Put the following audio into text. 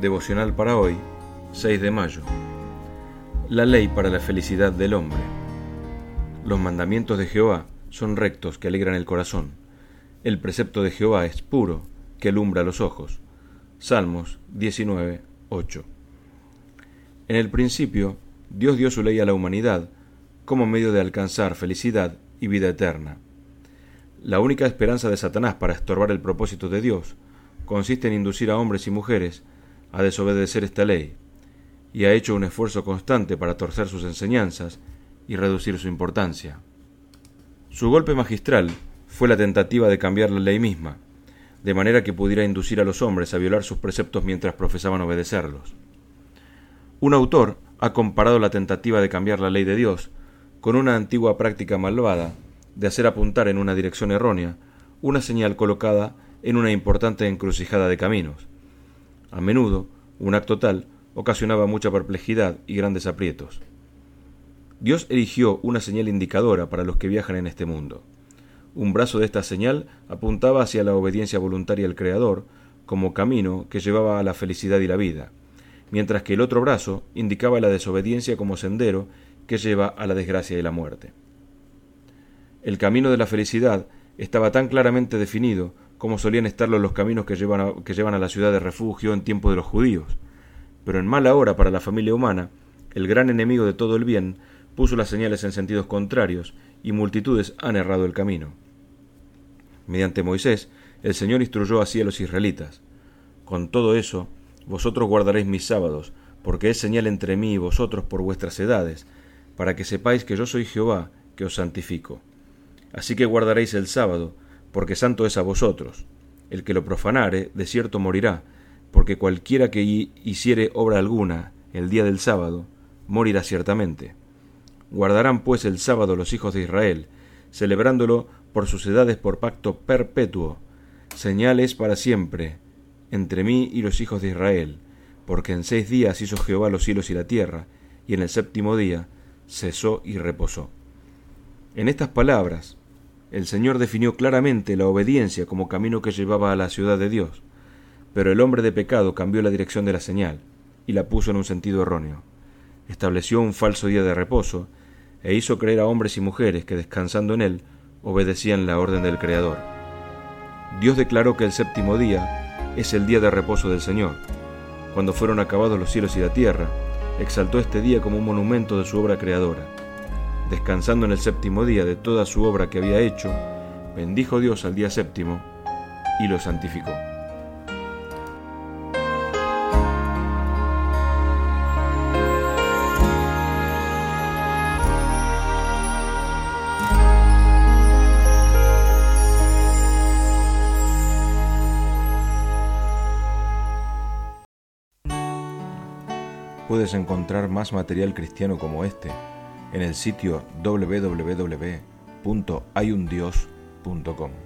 Devocional para hoy, 6 de mayo. La ley para la felicidad del hombre. Los mandamientos de Jehová son rectos que alegran el corazón. El precepto de Jehová es puro, que alumbra los ojos. Salmos 19, 8. En el principio, Dios dio su ley a la humanidad como medio de alcanzar felicidad y vida eterna. La única esperanza de Satanás para estorbar el propósito de Dios consiste en inducir a hombres y mujeres a desobedecer esta ley, y ha hecho un esfuerzo constante para torcer sus enseñanzas y reducir su importancia. Su golpe magistral fue la tentativa de cambiar la ley misma, de manera que pudiera inducir a los hombres a violar sus preceptos mientras profesaban obedecerlos. Un autor ha comparado la tentativa de cambiar la ley de Dios con una antigua práctica malvada de hacer apuntar en una dirección errónea una señal colocada en una importante encrucijada de caminos. A menudo, un acto tal ocasionaba mucha perplejidad y grandes aprietos. Dios erigió una señal indicadora para los que viajan en este mundo. Un brazo de esta señal apuntaba hacia la obediencia voluntaria al Creador como camino que llevaba a la felicidad y la vida, mientras que el otro brazo indicaba la desobediencia como sendero que lleva a la desgracia y la muerte. El camino de la felicidad estaba tan claramente definido como solían estarlo los caminos que llevan a la ciudad de refugio en tiempo de los judíos. Pero en mala hora para la familia humana, el gran enemigo de todo el bien puso las señales en sentidos contrarios y multitudes han errado el camino. Mediante Moisés, el Señor instruyó así a los israelitas: con todo eso, vosotros guardaréis mis sábados, porque es señal entre mí y vosotros por vuestras edades, para que sepáis que yo soy Jehová, que os santifico. Así que guardaréis el sábado, porque santo es a vosotros. El que lo profanare, de cierto morirá, porque cualquiera que hiciere obra alguna el día del sábado, morirá ciertamente. Guardarán pues el sábado los hijos de Israel, celebrándolo por sus edades por pacto perpetuo, señales para siempre, entre mí y los hijos de Israel, porque en 6 días hizo Jehová los cielos y la tierra, y en el 7º día cesó y reposó. En estas palabras, el Señor definió claramente la obediencia como camino que llevaba a la ciudad de Dios, pero el hombre de pecado cambió la dirección de la señal y la puso en un sentido erróneo. Estableció un falso día de reposo e hizo creer a hombres y mujeres que descansando en él obedecían la orden del Creador. Dios declaró que el 7º día es el día de reposo del Señor. Cuando fueron acabados los cielos y la tierra, exaltó este día como un monumento de su obra creadora. Descansando en el 7º día de toda su obra que había hecho, bendijo Dios al día 7º y lo santificó. Puedes encontrar más material cristiano como este en el sitio www.hayundios.com.